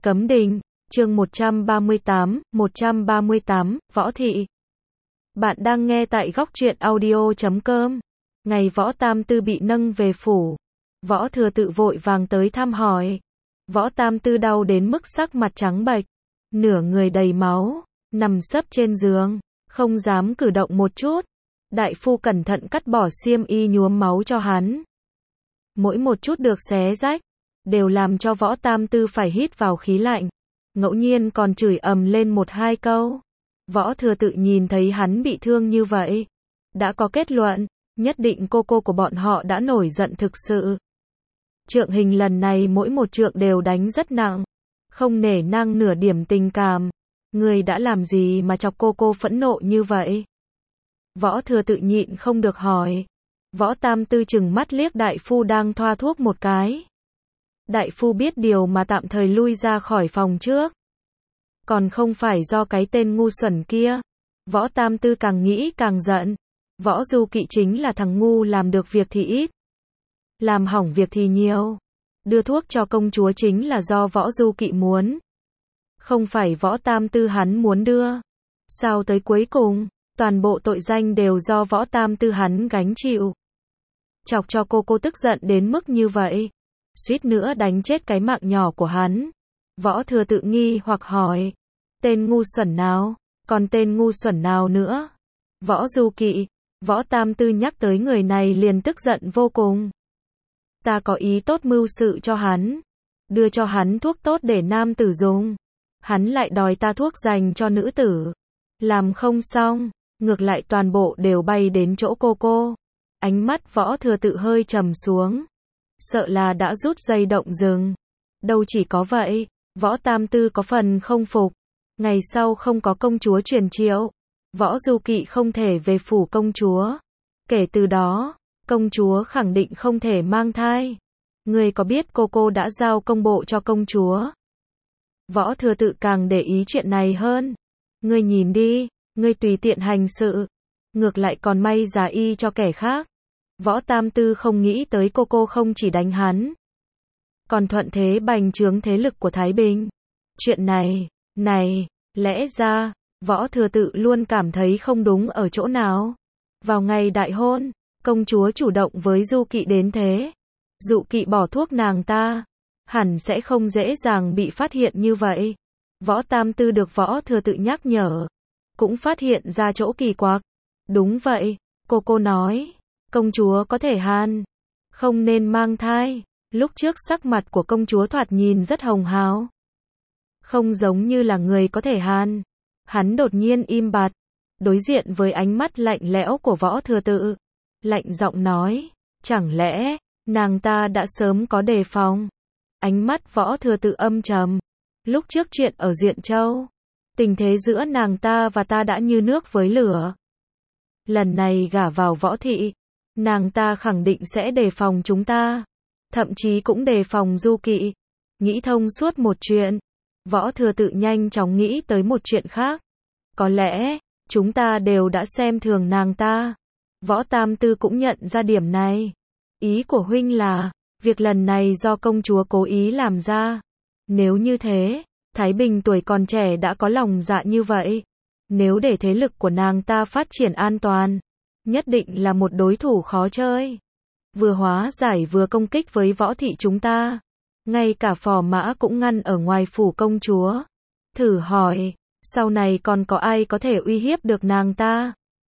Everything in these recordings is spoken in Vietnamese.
Cấm đình, chương 138, Võ Thị. Bạn đang nghe tại góc truyện audio.com. Ngày Võ Tam Tư bị nâng về phủ, Võ Thừa Tự vội vàng tới thăm hỏi. Võ Tam Tư đau đến mức sắc mặt trắng bệch, nửa người đầy máu, nằm sấp trên giường, không dám cử động một chút. Đại phu cẩn thận cắt bỏ xiêm y nhuốm máu cho hắn. Mỗi một chút được xé rách, đều làm cho Võ Tam Tư phải hít vào khí lạnh, ngẫu nhiên còn chửi ầm lên một hai câu. Võ Thừa Tự nhìn thấy hắn bị thương như vậy, đã có kết luận, nhất định cô của bọn họ đã nổi giận thực sự. Trượng Hình lần này mỗi một trượng đều đánh rất nặng, không nể nang nửa điểm tình cảm. Người đã làm gì mà chọc cô phẫn nộ như vậy? Võ Thừa Tự nhịn không được hỏi. Võ Tam Tư chừng mắt liếc đại phu đang thoa thuốc một cái. Đại phu biết điều mà tạm thời lui ra khỏi phòng trước. Còn không phải do cái tên ngu xuẩn kia. Võ Tam Tư càng nghĩ càng giận. Võ Du Kỵ chính là thằng ngu, làm được việc thì ít, làm hỏng việc thì nhiều. Đưa thuốc cho công chúa chính là do Võ Du Kỵ muốn, không phải Võ Tam Tư hắn muốn đưa. Sao tới cuối cùng, toàn bộ tội danh đều do Võ Tam Tư hắn gánh chịu. Chọc cho cô tức giận đến mức như vậy, suýt nữa đánh chết cái mạng nhỏ của hắn. Võ Thừa Tự nghi hoặc hỏi, tên ngu xuẩn nào, còn tên ngu xuẩn nào nữa? Võ Du Kỵ. Võ Tam Tư nhắc tới người này liền tức giận vô cùng. Ta có ý tốt mưu sự cho hắn, đưa cho hắn thuốc tốt để nam tử dùng, hắn lại đòi ta thuốc dành cho nữ tử. Làm không xong, ngược lại toàn bộ đều bay đến chỗ cô. Ánh mắt Võ Thừa Tự hơi trầm xuống, sợ là đã rút dây động rừng. Đâu chỉ có vậy, Võ Tam Tư có phần không phục. Ngày sau không có công chúa truyền triệu, Võ Du Kỵ không thể về phủ công chúa. Kể từ đó, công chúa khẳng định không thể mang thai. Ngươi có biết cô đã giao công bộ cho công chúa? Võ Thừa Tự càng để ý chuyện này hơn. Ngươi nhìn đi, ngươi tùy tiện hành sự, ngược lại còn may giả y cho kẻ khác. Võ Tam Tư không nghĩ tới cô không chỉ đánh hắn, còn thuận thế bành trướng thế lực của Thái Bình. Chuyện này, lẽ ra, Võ Thừa Tự luôn cảm thấy không đúng ở chỗ nào. Vào ngày đại hôn, công chúa chủ động với Du Kỵ đến thế. Du Kỵ bỏ thuốc nàng ta, hẳn sẽ không dễ dàng bị phát hiện như vậy. Võ Tam Tư được Võ Thừa Tự nhắc nhở, cũng phát hiện ra chỗ kỳ quặc. Đúng vậy, cô nói, công chúa có thể không nên mang thai. Lúc trước sắc mặt của công chúa thoạt nhìn rất hồng hào, không giống như là người có thể Hắn đột nhiên im bặt, đối diện với ánh mắt lạnh lẽo của Võ Thừa Tự, lạnh giọng nói, chẳng lẽ nàng ta đã sớm có đề phòng? Ánh mắt Võ Thừa Tự âm trầm. Lúc trước chuyện ở Duyện Châu, tình thế giữa nàng ta và ta đã như nước với lửa. Lần này gả vào Võ Thị, nàng ta khẳng định sẽ đề phòng chúng ta, thậm chí cũng đề phòng Du Kỵ. Nghĩ thông suốt một chuyện, Võ Thừa Tự nhanh chóng nghĩ tới một chuyện khác. Có lẽ, chúng ta đều đã xem thường nàng ta. Võ Tam Tư cũng nhận ra điểm này. Ý của huynh là, việc lần này do công chúa cố ý làm ra. Nếu như thế, Thái Bình tuổi còn trẻ đã có lòng dạ như vậy. Nếu để thế lực của nàng ta phát triển an toàn, nhất định là một đối thủ khó chơi. Vừa hóa giải vừa công kích với Võ Thị chúng ta. Ngay cả phò mã cũng ngăn ở ngoài phủ công chúa. Thử hỏi, sau này còn có ai có thể uy hiếp được nàng ta?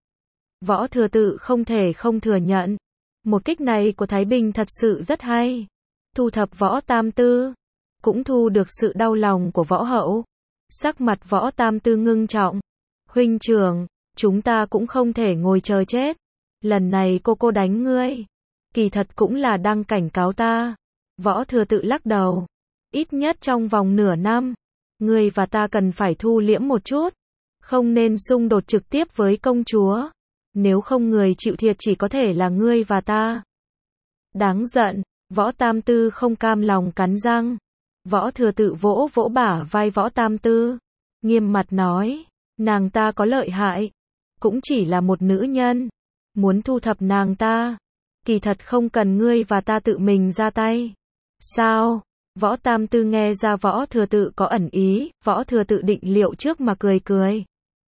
Võ Thừa Tự không thể không thừa nhận, một kích này của Thái Bình thật sự rất hay. Thu thập Võ Tam Tư, cũng thu được sự đau lòng của Võ Hậu. Sắc mặt Võ Tam Tư ngưng trọng. Huynh trưởng, chúng ta cũng không thể ngồi chờ chết. Lần này cô đánh ngươi, kỳ thật cũng là đang cảnh cáo ta. Võ Thừa Tự lắc đầu. Ít nhất trong vòng nửa năm, ngươi và ta cần phải thu liễm một chút, không nên xung đột trực tiếp với công chúa. Nếu không người chịu thiệt chỉ có thể là ngươi và ta. Đáng giận, Võ Tam Tư không cam lòng cắn răng. Võ Thừa Tự vỗ bả vai Võ Tam Tư, nghiêm mặt nói, nàng ta có lợi hại, cũng chỉ là một nữ nhân. Muốn thu thập nàng ta, kỳ thật không cần ngươi và ta tự mình ra tay. Sao? Võ Tam Tư nghe ra Võ Thừa Tự có ẩn ý, Võ Thừa Tự định liệu trước mà cười cười.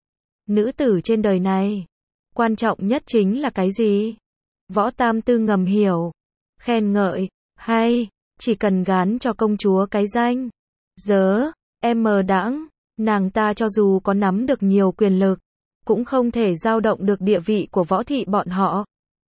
Nữ tử trên đời này, quan trọng nhất chính là cái gì? Võ Tam Tư ngầm hiểu, khen ngợi, hay, chỉ cần gán cho công chúa cái danh. Dớ, em mờ đãng, nàng ta cho dù có nắm được nhiều quyền lực, cũng không thể dao động được địa vị của võ thị bọn họ.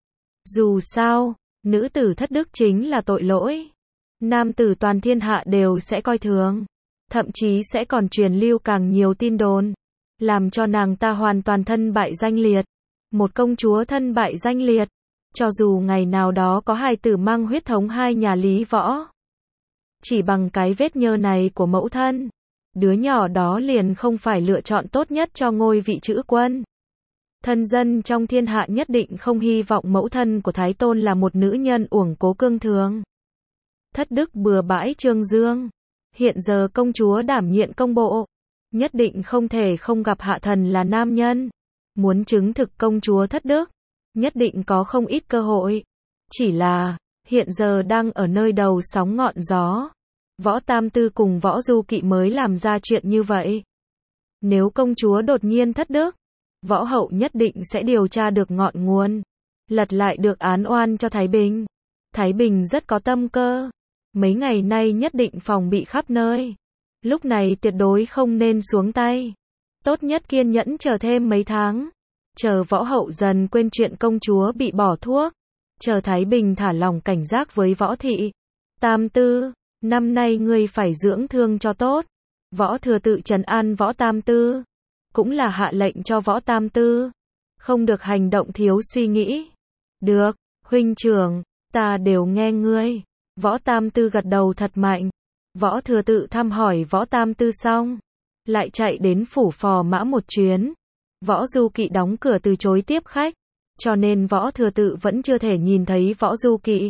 Dù sao, nữ tử thất đức chính là tội lỗi. Nam tử toàn thiên hạ đều sẽ coi thường. Thậm chí sẽ còn truyền lưu càng nhiều tin đồn. Làm cho nàng ta hoàn toàn thân bại danh liệt. Một công chúa thân bại danh liệt. Cho dù ngày nào đó có hài tử mang huyết thống hai nhà Lý Võ. Chỉ bằng cái vết nhơ này của mẫu thân, đứa nhỏ đó liền không phải lựa chọn tốt nhất cho ngôi vị chữ quân. Thân dân trong thiên hạ nhất định không hy vọng mẫu thân của Thái Tôn là một nữ nhân uổng cố cương thường. Thất đức bừa bãi trương dương. Hiện giờ công chúa đảm nhiệm công bộ, nhất định không thể không gặp hạ thần là nam nhân. Muốn chứng thực công chúa thất đức, nhất định có không ít cơ hội. Chỉ là, hiện giờ đang ở nơi đầu sóng ngọn gió. Võ Tam Tư cùng Võ Du Kỵ mới làm ra chuyện như vậy. Nếu công chúa đột nhiên thất đức, Võ hậu nhất định sẽ điều tra được ngọn nguồn, lật lại được án oan cho Thái Bình. Thái Bình rất có tâm cơ, mấy ngày nay nhất định phòng bị khắp nơi. Lúc này tuyệt đối không nên xuống tay. Tốt nhất kiên nhẫn chờ thêm mấy tháng. Chờ Võ hậu dần quên chuyện công chúa bị bỏ thuốc. Chờ Thái Bình thả lỏng cảnh giác với Võ thị. Tam Tư, năm nay ngươi phải dưỡng thương cho tốt. Võ Thừa Tự trấn an Võ Tam Tư, cũng là hạ lệnh cho Võ Tam Tư, không được hành động thiếu suy nghĩ. Được, huynh trưởng, ta đều nghe ngươi. Võ Tam Tư gật đầu thật mạnh. Võ Thừa Tự thăm hỏi Võ Tam Tư xong, lại chạy đến phủ Phò Mã một chuyến. Võ Du Kỵ đóng cửa từ chối tiếp khách, cho nên Võ Thừa Tự vẫn chưa thể nhìn thấy Võ Du Kỵ.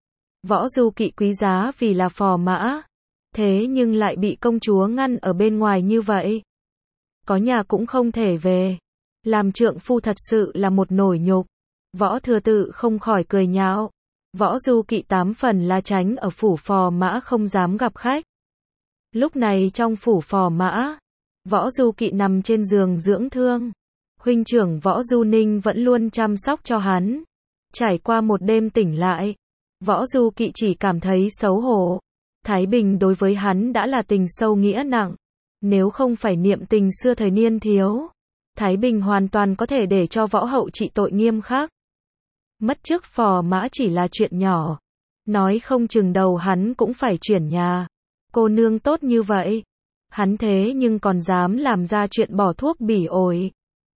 Võ Du Kỵ quý giá vì là Phò Mã, thế nhưng lại bị công chúa ngăn ở bên ngoài như vậy. Có nhà cũng không thể về. Làm trượng phu thật sự là một nổi nhục. Võ Thừa Tự không khỏi cười nhạo. Võ Du Kỵ 8 phần là tránh ở phủ Phò Mã không dám gặp khách. Lúc này trong phủ Phò Mã, Võ Du Kỵ nằm trên giường dưỡng thương. Huynh trưởng Võ Du Ninh vẫn luôn chăm sóc cho hắn. Trải qua một đêm tỉnh lại, Võ Du Kỵ chỉ cảm thấy xấu hổ. Thái Bình đối với hắn đã là tình sâu nghĩa nặng. Nếu không phải niệm tình xưa thời niên thiếu, Thái Bình hoàn toàn có thể để cho Võ hậu trị tội nghiêm khắc. Mất chức Phò Mã chỉ là chuyện nhỏ. Nói không chừng đầu hắn cũng phải chuyển nhà. Cô nương tốt như vậy, hắn thế nhưng còn dám làm ra chuyện bỏ thuốc bỉ ổi.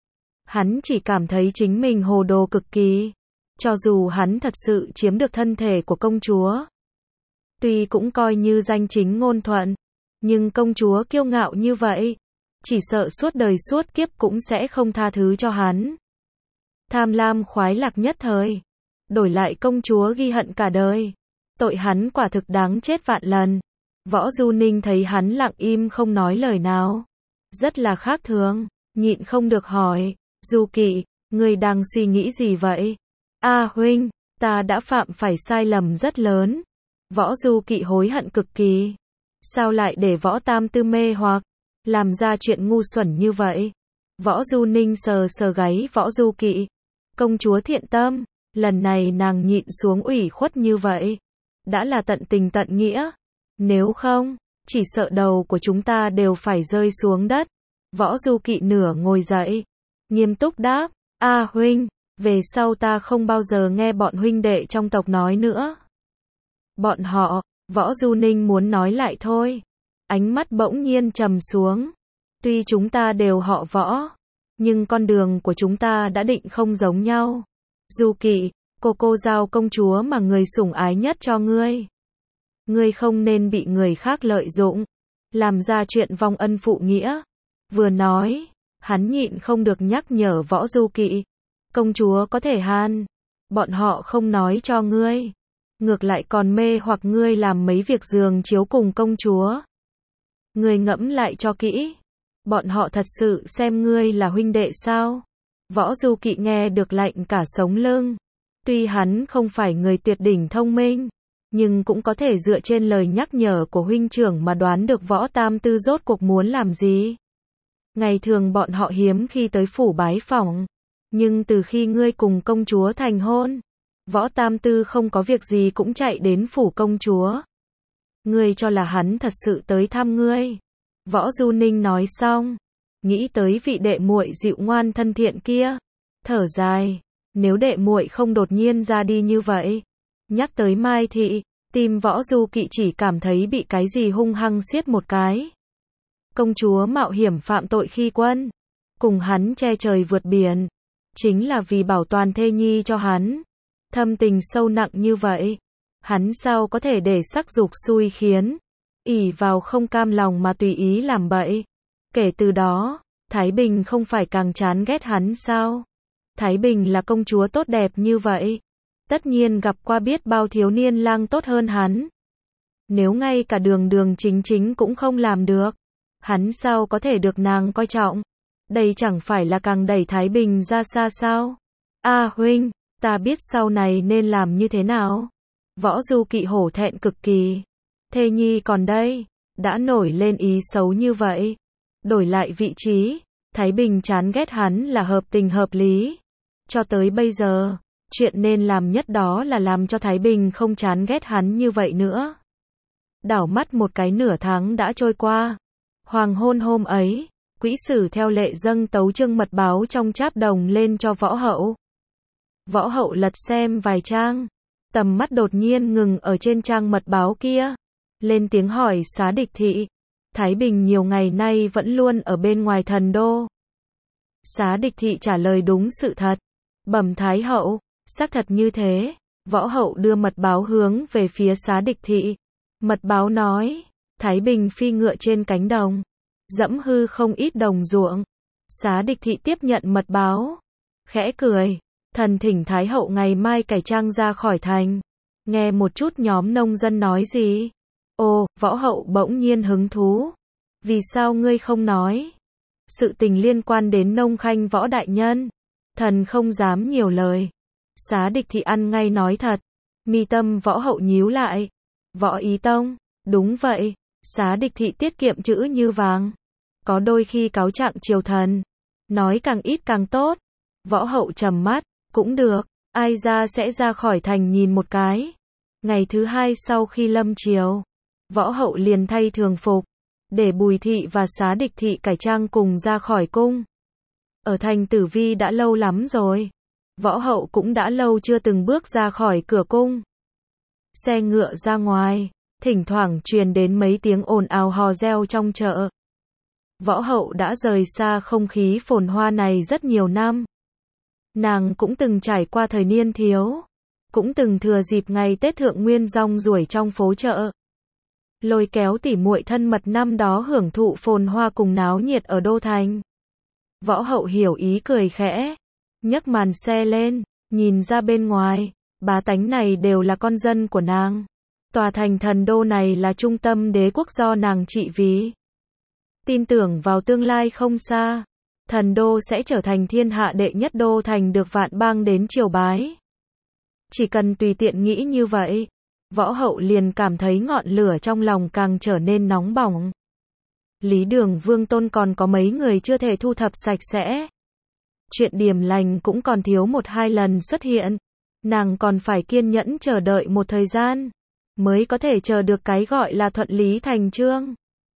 Hắn chỉ cảm thấy chính mình hồ đồ cực kỳ. Cho dù hắn thật sự chiếm được thân thể của công chúa, tuy cũng coi như danh chính ngôn thuận, nhưng công chúa kiêu ngạo như vậy, chỉ sợ suốt đời suốt kiếp cũng sẽ không tha thứ cho hắn. Tham lam khoái lạc nhất thời, đổi lại công chúa ghi hận cả đời. Tội hắn quả thực đáng chết vạn lần. Võ Du Ninh thấy hắn lặng im không nói lời nào, rất là khác thường, nhịn không được hỏi, Du Kỵ, ngươi đang suy nghĩ gì vậy? Huynh, ta đã phạm phải sai lầm rất lớn. Võ Du Kỵ hối hận cực kỳ. Sao lại để Võ Tam Tư mê hoặc, làm ra chuyện ngu xuẩn như vậy? Võ Du Ninh sờ sờ gáy Võ Du Kỵ. Công chúa thiện tâm, lần này nàng nhịn xuống ủy khuất như vậy, đã là tận tình tận nghĩa. Nếu không, chỉ sợ đầu của chúng ta đều phải rơi xuống đất. Võ Du Kỵ nửa ngồi dậy, nghiêm túc đáp, huynh, về sau ta không bao giờ nghe bọn huynh đệ trong tộc nói nữa. Bọn họ, Võ Du Ninh muốn nói lại thôi. Ánh mắt bỗng nhiên trầm xuống. Tuy chúng ta đều họ Võ, nhưng con đường của chúng ta đã định không giống nhau. Du Kỵ, cô giao công chúa mà người sủng ái nhất cho ngươi. Ngươi không nên bị người khác lợi dụng, làm ra chuyện vong ân phụ nghĩa. Vừa nói, hắn nhịn không được nhắc nhở Võ Du Kỵ. Công chúa có thể han, bọn họ không nói cho ngươi, ngược lại còn mê hoặc ngươi làm mấy việc giường chiếu cùng công chúa. Ngươi ngẫm lại cho kỹ, bọn họ thật sự xem ngươi là huynh đệ sao? Võ Du Kỵ nghe được lạnh cả sống lưng. Tuy hắn không phải người tuyệt đỉnh thông minh, nhưng cũng có thể dựa trên lời nhắc nhở của huynh trưởng mà đoán được Võ Tam Tư rốt cuộc muốn làm gì. Ngày thường bọn họ hiếm khi tới phủ bái phỏng, nhưng từ khi ngươi cùng công chúa thành hôn, Võ Tam Tư không có việc gì cũng chạy đến phủ công chúa. Ngươi cho là hắn thật sự tới thăm ngươi. Võ Du Ninh nói xong, nghĩ tới vị đệ muội dịu ngoan thân thiện kia, thở dài, nếu đệ muội không đột nhiên ra đi như vậy. Nhắc tới Mai Thị, tim Võ Du Kỵ chỉ cảm thấy bị cái gì hung hăng siết một cái. Công chúa mạo hiểm phạm tội khi quân, cùng hắn che trời vượt biển, chính là vì bảo toàn thê nhi cho hắn. Thâm tình sâu nặng như vậy, hắn sao có thể để sắc dục xui khiến, ỷ vào không cam lòng mà tùy ý làm bậy. Kể từ đó, Thái Bình không phải càng chán ghét hắn sao? Thái Bình là công chúa tốt đẹp như vậy, tất nhiên gặp qua biết bao thiếu niên lang tốt hơn hắn. Nếu ngay cả Đường Đường Chính Chính cũng không làm được, hắn sao có thể được nàng coi trọng? Đây chẳng phải là càng đẩy Thái Bình ra xa sao? Huynh, ta biết sau này nên làm như thế nào? Võ Du Kỵ hổ thẹn cực kỳ. Thê nhi còn đây, đã nổi lên ý xấu như vậy. Đổi lại vị trí, Thái Bình chán ghét hắn là hợp tình hợp lý. Cho tới bây giờ, chuyện nên làm nhất đó là làm cho Thái Bình không chán ghét hắn như vậy nữa. Đảo mắt một cái nửa tháng đã trôi qua. Hoàng hôn hôm ấy, Quỹ Sử theo lệ dâng tấu chương mật báo trong cháp đồng lên cho Võ Hậu. Võ Hậu lật xem vài trang, tầm mắt đột nhiên ngừng ở trên trang mật báo kia, lên tiếng hỏi Xá Địch Thị. Thái Bình nhiều ngày nay vẫn luôn ở bên ngoài thần đô. Xá Địch Thị trả lời đúng sự thật. Bẩm Thái Hậu, xác thật như thế. Võ Hậu đưa mật báo hướng về phía Xá Địch Thị. Mật báo nói, Thái Bình phi ngựa trên cánh đồng, dẫm hư không ít đồng ruộng. Xá Địch Thị tiếp nhận mật báo, khẽ cười, thần thỉnh Thái Hậu ngày mai cải trang ra khỏi thành, nghe một chút nhóm nông dân nói gì. Ồ, Võ Hậu bỗng nhiên hứng thú. Vì sao ngươi không nói? Sự tình liên quan đến nông khanh Võ đại nhân, thần không dám nhiều lời. Xá Địch Thị ăn ngay nói thật. Mi tâm Võ Hậu nhíu lại. Võ Ý Tông, đúng vậy. Xá Địch Thị tiết kiệm chữ như vàng. Có đôi khi cáo trạng triều thần, nói càng ít càng tốt. Võ Hậu trầm mắt, cũng được, ai ra sẽ ra khỏi thành nhìn một cái. Ngày thứ hai sau khi lâm triều, Võ Hậu liền thay thường phục, để Bùi Thị và Xá Địch Thị cải trang cùng ra khỏi cung. Ở thành Tử Vi đã lâu lắm rồi, Võ Hậu cũng đã lâu chưa từng bước ra khỏi cửa cung. Xe ngựa ra ngoài, thỉnh thoảng truyền đến mấy tiếng ồn ào hò reo trong chợ. Võ Hậu đã rời xa không khí phồn hoa này rất nhiều năm. Nàng cũng từng trải qua thời niên thiếu, cũng từng thừa dịp ngày Tết Thượng Nguyên rong ruổi trong phố chợ, lôi kéo tỉ muội thân mật năm đó hưởng thụ phồn hoa cùng náo nhiệt ở đô thành. Võ Hậu hiểu ý cười khẽ, nhấc màn xe lên, nhìn ra bên ngoài, bá tánh này đều là con dân của nàng. Tòa thành thần đô này là trung tâm đế quốc do nàng trị vì. Tin tưởng vào tương lai không xa, thần đô sẽ trở thành thiên hạ đệ nhất đô thành được vạn bang đến triều bái. Chỉ cần tùy tiện nghĩ như vậy, Võ Hậu liền cảm thấy ngọn lửa trong lòng càng trở nên nóng bỏng. Lý Đường Vương Tôn còn có mấy người chưa thể thu thập sạch sẽ. Chuyện điềm lành cũng còn thiếu một hai lần xuất hiện. Nàng còn phải kiên nhẫn chờ đợi một thời gian, mới có thể chờ được cái gọi là thuận lý thành chương.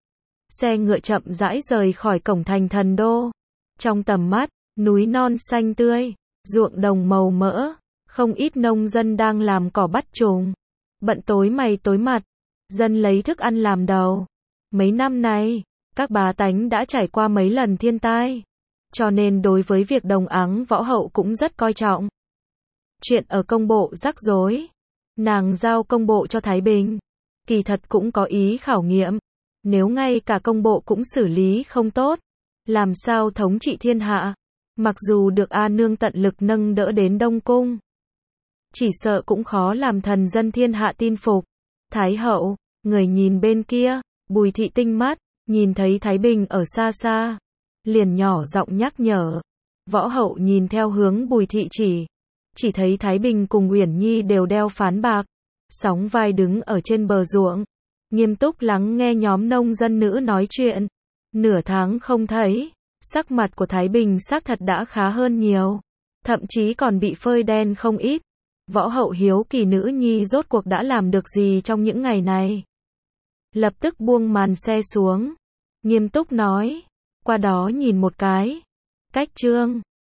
Xe ngựa chậm rãi rời khỏi cổng thành thần đô. Trong tầm mắt, núi non xanh tươi, ruộng đồng màu mỡ, không ít nông dân đang làm cỏ bắt trùng, bận tối mày tối mặt, dân lấy thức ăn làm đầu. Mấy năm nay, các bá tánh đã trải qua mấy lần thiên tai, cho nên đối với việc đồng áng Võ Hậu cũng rất coi trọng. Chuyện ở công bộ rắc rối, nàng giao công bộ cho Thái Bình, kỳ thật cũng có ý khảo nghiệm, nếu ngay cả công bộ cũng xử lý không tốt, làm sao thống trị thiên hạ. Mặc dù được A Nương tận lực nâng đỡ đến Đông Cung, chỉ sợ cũng khó làm thần dân thiên hạ tin phục. Thái Hậu, người nhìn bên kia. Bùi Thị tinh mắt, nhìn thấy Thái Bình ở xa xa, liền nhỏ giọng nhắc nhở. Võ Hậu nhìn theo hướng Bùi Thị chỉ thấy Thái Bình cùng Uyển Nhi đều đeo phán bạc, sóng vai đứng ở trên bờ ruộng, nghiêm túc lắng nghe nhóm nông dân nữ nói chuyện. Nửa tháng không thấy, sắc mặt của Thái Bình xác thật đã khá hơn nhiều, thậm chí còn bị phơi đen không ít. Võ Hậu hiếu kỳ nữ nhi rốt cuộc đã làm được gì trong những ngày này. Lập tức buông màn xe xuống, nghiêm túc nói, qua đó nhìn một cái. Cách Trương